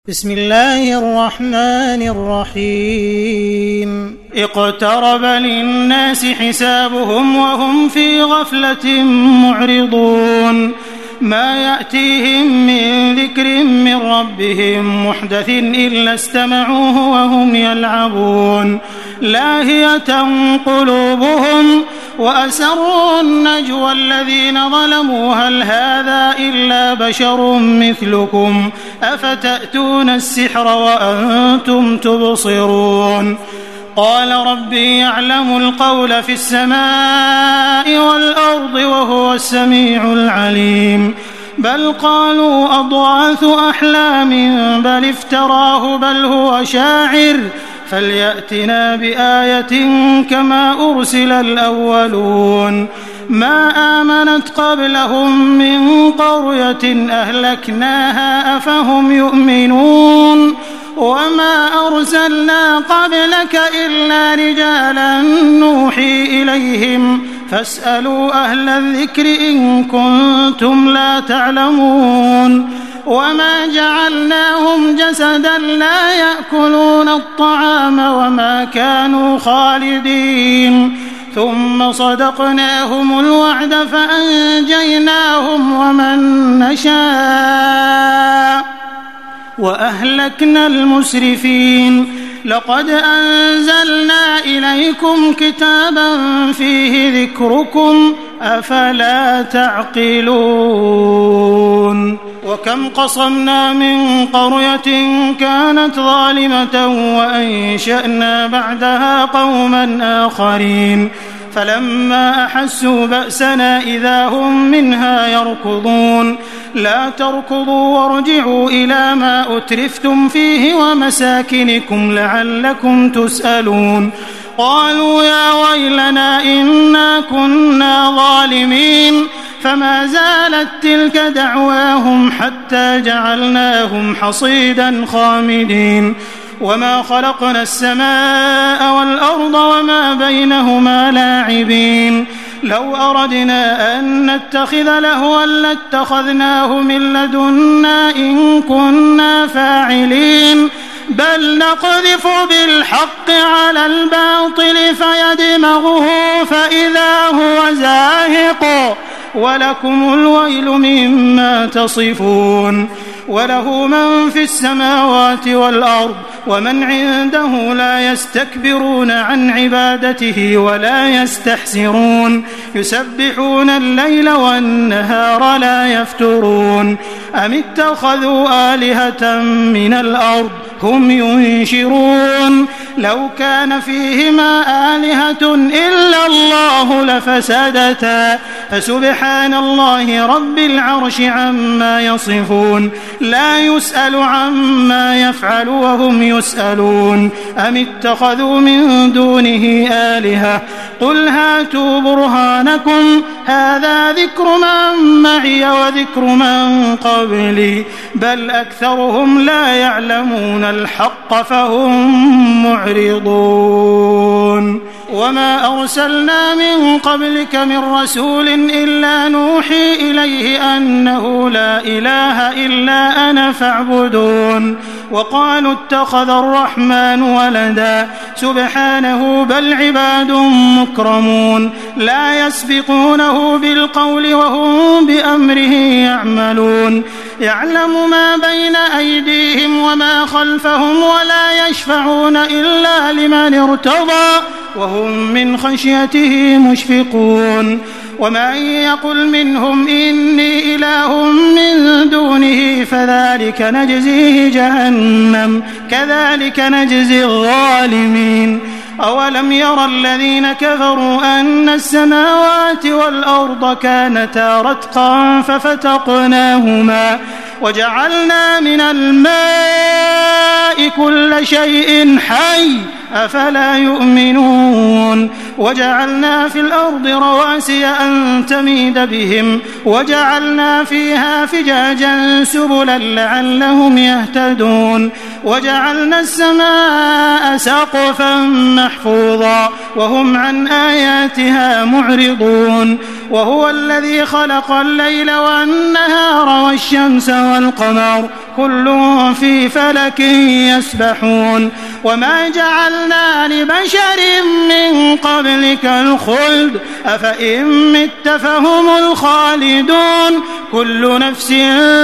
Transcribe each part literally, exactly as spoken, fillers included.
بسم الله الرحمن الرحيم اقترب للناس حسابهم وهم في غفلة معرضون ما يأتيهم من ذكر من ربهم محدث إلا استمعوه وهم يلعبون لاهية قلوبهم وأسروا النجوى الذين ظلموا هل هذا إلا بشر مثلكم أفتأتون السحر وأنتم تبصرون قال ربي يعلم القول في السماء والأرض وهو السميع العليم بل قالوا أضغاث أحلام بل افتراه بل هو شاعر فليأتنا بآية كما أرسل الأولون ما آمنت قبلهم من قرية أهلكناها أفهم يؤمنون وما أرسلنا قبلك إلا رجالا نوحي إليهم فاسألوا أهل الذكر إن كنتم لا تعلمون وما جعلناهم جسدا لا يأكلون الطعام وما كانوا خالدين ثم صدقناهم الوعد فأنجيناهم ومن نشاء وأهلكنا المسرفين لقد أنزلنا إليكم كتابا فيه ذكركم أفلا تعقلون وكم قصمنا من قرية كانت ظالمة وأنشأنا بعدها قوما آخرين فلما أحسوا بأسنا إذا هم منها يركضون لا تركضوا وارجعوا إلى ما أترفتم فيه ومساكنكم لعلكم تسألون قالوا يا ويلنا إنا كنا ظالمين فما زالت تلك دعواهم حتى جعلناهم حصيدا خامدين وما خلقنا السماء والأرض وما بينهما لاعبين لو أردنا أن نتخذ لهوا لاتخذناه من لدنا إن كنا فاعلين بل نقذف بالحق على الباطل فيدمغه فإذا هو زاهق ولكم الويل مما تصفون وله من في السماوات والأرض ومن عنده لا يستكبرون عن عبادته ولا يستحسرون يسبحون الليل والنهار لا يفترون أم اتخذوا آلهة من الأرض هم ينشرون لو كان فيهما آلهة إلا الله لفسدتا فسبحان الله رب العرش عما يصفون لا يسأل عما يفعل وهم يسألون أم اتخذوا من دونه آلهة قل هاتوا برهانكم هذا ذكر من معي وذكر من قبلي بل أكثرهم لا يعلمون الحق فهم معرضون وما أرسلنا من قبلك من رسول إلا نوحي إليه أنه لا إله إلا أنا فاعبدون وقالوا اتخذ الرحمن ولدا سبحانه بل عباد مكرمون لا يسبقونه بالقول وهم بأمره يعملون يعلم ما بين أيديهم وما خلفهم ولا يشفعون إلا لمن ارتضى وهم من خشيته مشفقون ومن يقل منهم إني إله من دونه فذلك نجزيه جهنم كذلك نجزي الظالمين أولم ير الذين كفروا أن السماوات والأرض كانتا رتقا ففتقناهما وجعلنا من الماء كل شيء حي أفلا يؤمنون وجعلنا في الأرض رواسي أن تميد بهم وجعلنا فيها فجاجا سبلا لعلهم يهتدون وجعلنا السماء سقفا محفوظا وهم عن آياتها معرضون وهو الذي خلق الليل والنهار والشمس والقمر كل في فلك يسبحون وما جعلنا لبشر من قبلك الخلد أفإن مت فهم الخالدون كل نفس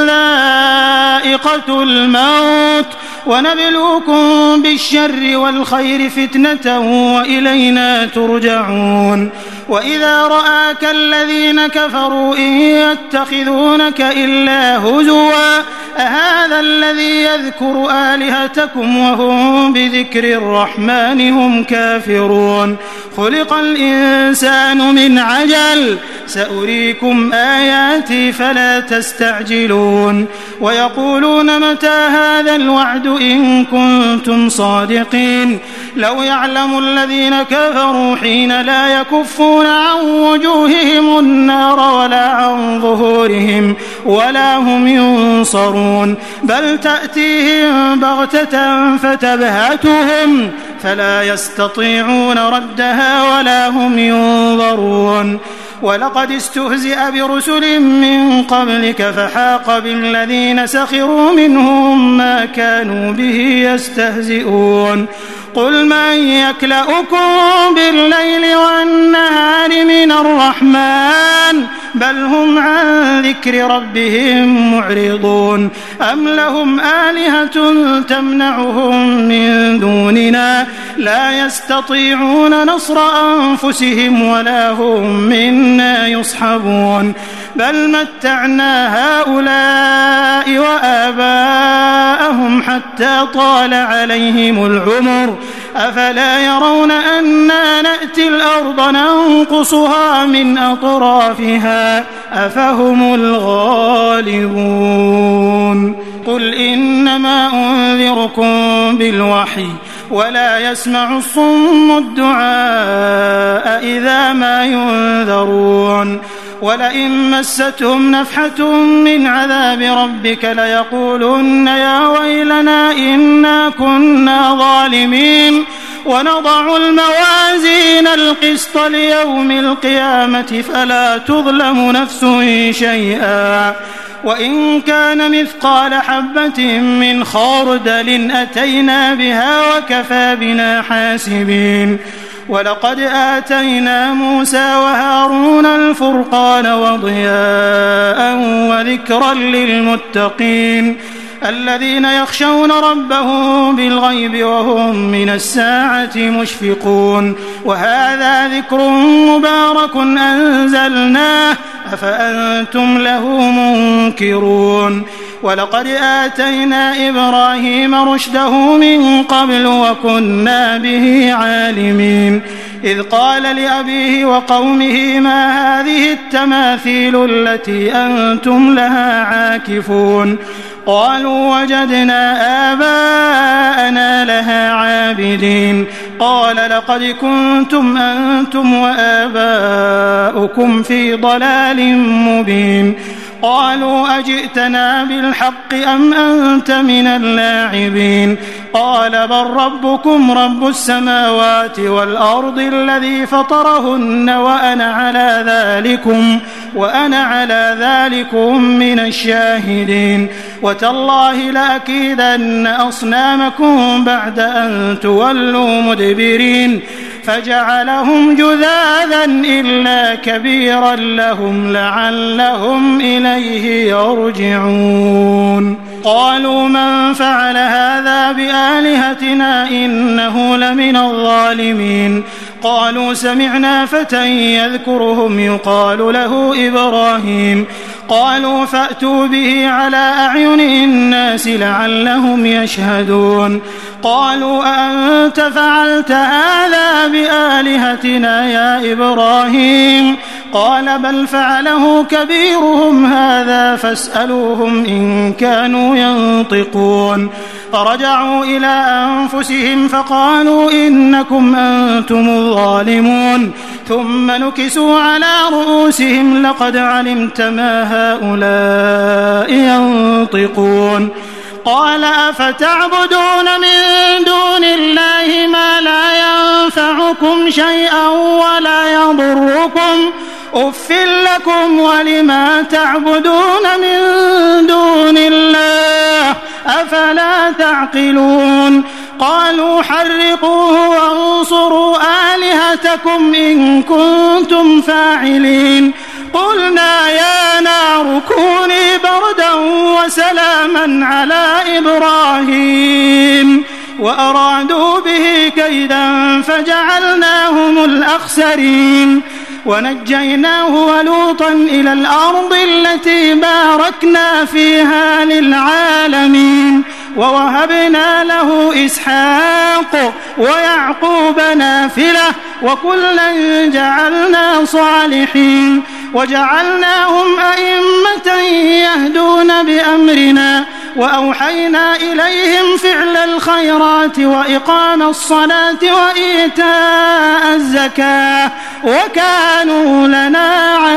ذائقة الموت ونبلوكم بالشر والخير فتنة وإلينا ترجعون وإذا رآك الذين كفروا إن يتخذونك إلا هزوا أهذا الذي يذكر آلهتكم وهم بذكر الرحمن هم كافرون خلق الإنسان من عجل سأريكم آياتي فلا تستعجلون ويقولون متى هذا الوعد إن كنتم صادقين لو يعلم الذين كفروا حين لا يكفون عن وجوههم النار ولا عن ظهورهم ولا هم ينصرون بل تأتيهم بغتة فتبهتهم فلا يستطيعون ردها ولا هم ينظرون ولقد استهزئ برسل من قبلك فحاق بالذين سخروا منهم ما كانوا به يستهزئون قل من يكلؤكم بالليل والنهار من الرحمن بل هم عن ذكر ربهم معرضون أم لهم آلهة تمنعهم من دوننا لا يستطيعون نصر أنفسهم ولا هم منا يصحبون بل متعنا هؤلاء وآباءهم حتى طال عليهم العمر أفلا يرون أنا نأتي الأرض ننقصها من أطرافها أفهم الغالبون قل إنما أنذركم بالوحي ولا يسمع الصم الدعاء إذا ما ينذرون ولئن مستهم نفحة من عذاب ربك ليقولن يا ويلنا إنا كنا ظالمين ونضع الموازين القسط ليوم القيامة فلا تظلم نفس شيئا وإن كان مثقال حبة من خردل أتينا بها وكفى بنا حاسبين ولقد آتينا موسى وهارون الفرقان وضياء وذكرا للمتقين الذين يخشون ربهم بالغيب وهم من الساعة مشفقون وهذا ذكر مبارك أنزلناه أفأنتم له منكرون ولقد آتينا إبراهيم رشده من قبل وكنا به عالمين إذ قال لأبيه وقومه ما هذه التماثيل التي أنتم لها عاكفون قالوا وجدنا آباءنا لها عابدين قال لقد كنتم أنتم وآباؤكم في ضلال مبين قالوا أجئتنا بالحق أم أنت من اللاعبين قال بل ربكم رب السماوات والأرض الذي فطرهن وأنا على ذلكم وأنا على ذلكم من الشاهدين وتالله لأكيدن أصنامكم بعد أن تولوا مدبرين فجعلهم جذاذا إلا كبيرا لهم لعلهم إليه يرجعون قالوا من فعل هذا بآلهتنا إنه لمن الظالمين قالوا سمعنا فتى يذكرهم يقال له إبراهيم قالوا فأتوا به على أعين الناس لعلهم يشهدون قالوا أأنت فعلت هذا بآلهتنا يا إبراهيم قال بل فعله كبيرهم هذا فاسألوهم إن كانوا ينطقون فرجعوا إلى أنفسهم فقالوا إنكم أنتم الظالمون ثم نكسوا على رؤوسهم لقد علمت ما هؤلاء ينطقون قال أفتعبدون من دون الله ما لا ينفعكم شيئا ولا يضركم أف لكم ولما تعبدون من دون الله أفلا تعقلون قالوا حرقوه وانصروا آلهتكم إن كنتم فاعلين قلنا يا نار كوني بردا وسلاما على إبراهيم وأرادوا به كيدا فجعلناهم الأخسرين ونجيناه ولوطا إلى الأرض التي باركنا فيها للعالمين ووهبنا له إسحاق ويعقوب نافلة وكلا جعلنا صالحين وجعلناهم أئمة يهدون بأمرنا وأوحينا إليهم فعل الخيرات وإقام الصلاة وإيتاء الزكاة وكانوا لنا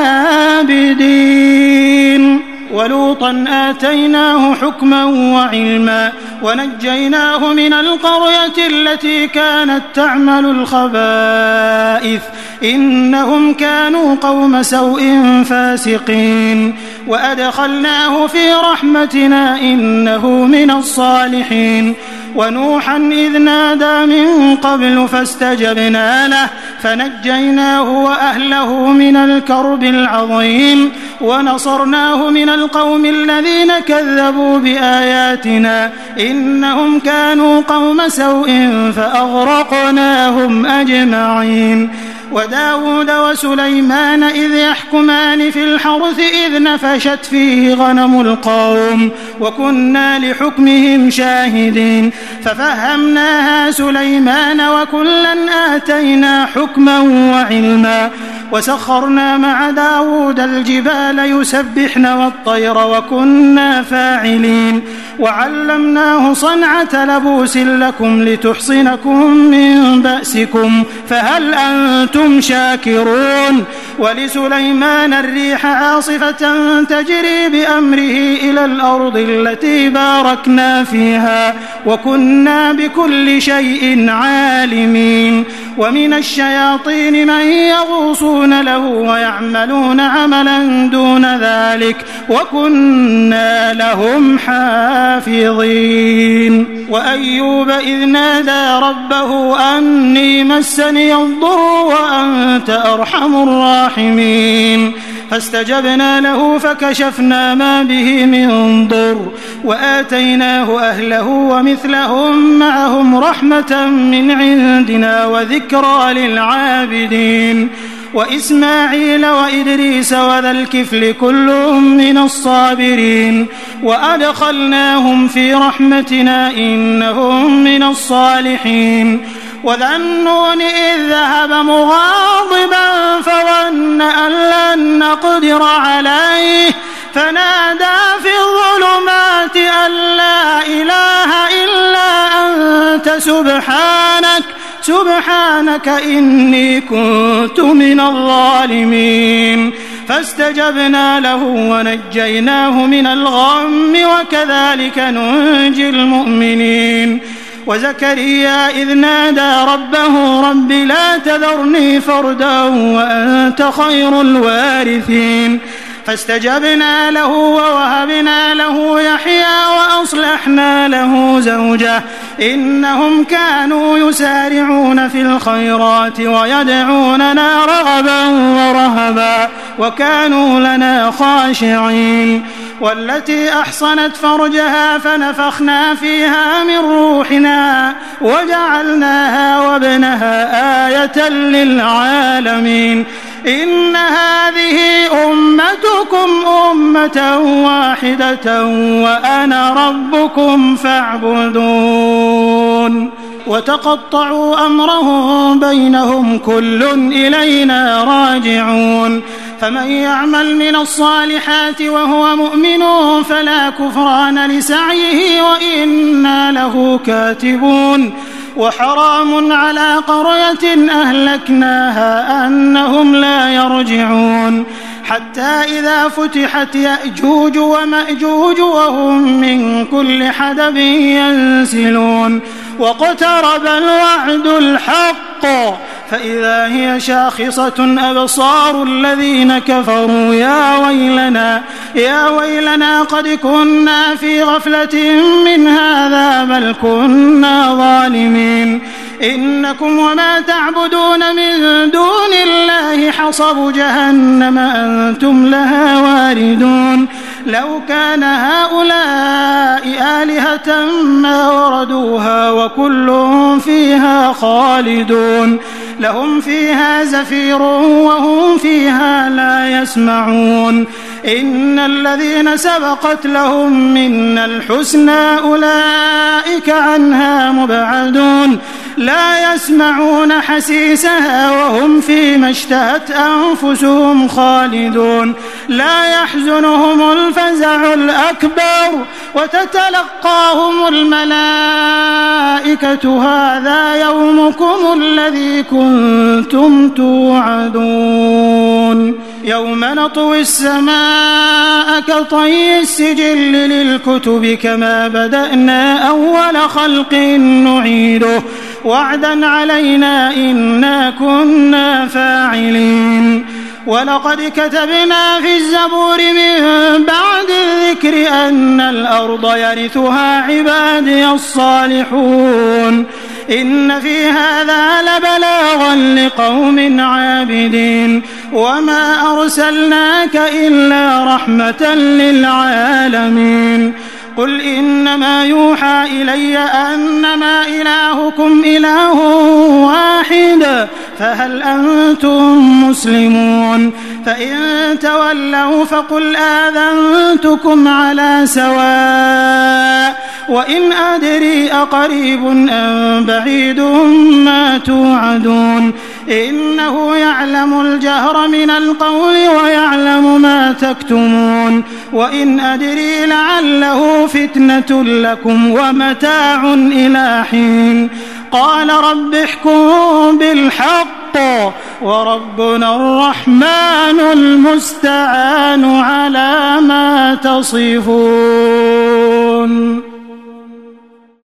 عابدين ولوطا آتيناه حكما وعلما ونجيناه من القرية التي كانت تعمل الخبائث إنهم كانوا قوم سوء فاسقين وأدخلناه في رحمتنا إنه من الصالحين ونوحا إذ نادى من قبل فاستجبنا له فنجيناه وأهله من الكرب العظيم ونصرناه من القوم الذين كذبوا بآياتنا إنهم كانوا قوم سوء فأغرقناهم أجمعين وداود وسليمان إذ يحكمان في الحرث إذ نفشت فيه غنم القوم وكنا لحكمهم شاهدين ففهمناها سليمان وكلا آتينا حكما وعلما وسخرنا مع داود الجبال يسبحن والطير وكنا فاعلين وعلمناه صنعة لبوس لكم لتحصنكم من بأسكم فهل أنتم شاكرون ولسليمان الريح عاصفة تجري بأمره إلى الأرض التي باركنا فيها وكنا بكل شيء عالمين ومن الشياطين من يغوصون له ويعملون عملا دون ذلك وكنا لهم حافظين وأيوب إذ نادى ربه أني مسني الضر وأنت أرحم الراحمين فاستجبنا له فكشفنا ما به من ضر وآتيناه أهله ومثلهم معهم رحمة من عندنا وذكرى للعابدين وإسماعيل وإدريس وذا الكفل كل من الصابرين وأدخلناهم في رحمتنا إنهم من الصالحين وذا النون إذ ذهب مغاضبا فظن أن لن نقدر عليه فنادى في الظلمات أن لا إله إلا أنت سبحانك سبحانك إني كنت من الظالمين فاستجبنا له ونجيناه من الغم وكذلك ننجي المؤمنين وزكريا إذ نادى ربه رب لا تذرني فردا وأنت خير الوارثين فاستجبنا له ووهبنا له يحيى وأصلحنا له زوجه إنهم كانوا يسارعون في الخيرات ويدعوننا رغبا ورهبا وكانوا لنا خاشعين والتي أحصنت فرجها فنفخنا فيها من روحنا وجعلناها وابنها آية للعالمين إن هذه أمتكم أمة واحدة وأنا ربكم فاعبدون وتقطعوا أمرهم بينهم كل إلينا راجعون فمن يعمل من الصالحات وهو مؤمن فلا كفران لسعيه وإنا له كاتبون وحرام على قرية أهلكناها أنهم لا يرجعون حتى إذا فتحت يأجوج ومأجوج وهم من كل حدب ينسلون واقترب الوعد الحق فإذا هي شاخصة أبصار الذين كفروا يا ويلنا يا ويلنا قد كنا في غفلة من هذا بل كنا ظالمين إنكم وما تعبدون من دون الله حصب جهنم أنتم لها واردون لو كان هؤلاء آلهة ما وردوها وكل فيها خالدون لهم فيها زفير وهم فيها لا يسمعون إن الذين سبقت لهم منا الحسنى أولئك عنها مبعدون لا يسمعون حسيسها وهم فيما اشتهت أنفسهم خالدون لا يحزنهم الفزع الأكبر وتتلقاهم الملائكة هذا يومكم الذي كنتم توعدون يوم نطوي السماء كطي السجل للكتب كما بدأنا أول خلق نعيده وعدا علينا إنا كنا فاعلين ولقد كتبنا في الزبور من بعد الذكر أن الأرض يرثها عبادي الصالحون إن في هذا لبلاغا لقوم عابدين وما أرسلناك إلا رحمة للعالمين قل إنما يوحى إلي أنما إلهكم إله واحد فهل أنتم مسلمون فإن تولوا فقل آذنتكم على سواء وإن أدري أقريب أم بعيد ما توعدون إنه يعلم الجهر من القول ويعلم ما تكتمون وإن أدري لعله فتنة لكم ومتاع إلى حين قال رب احكم بالحق وربنا الرحمن المستعان على ما تصفون.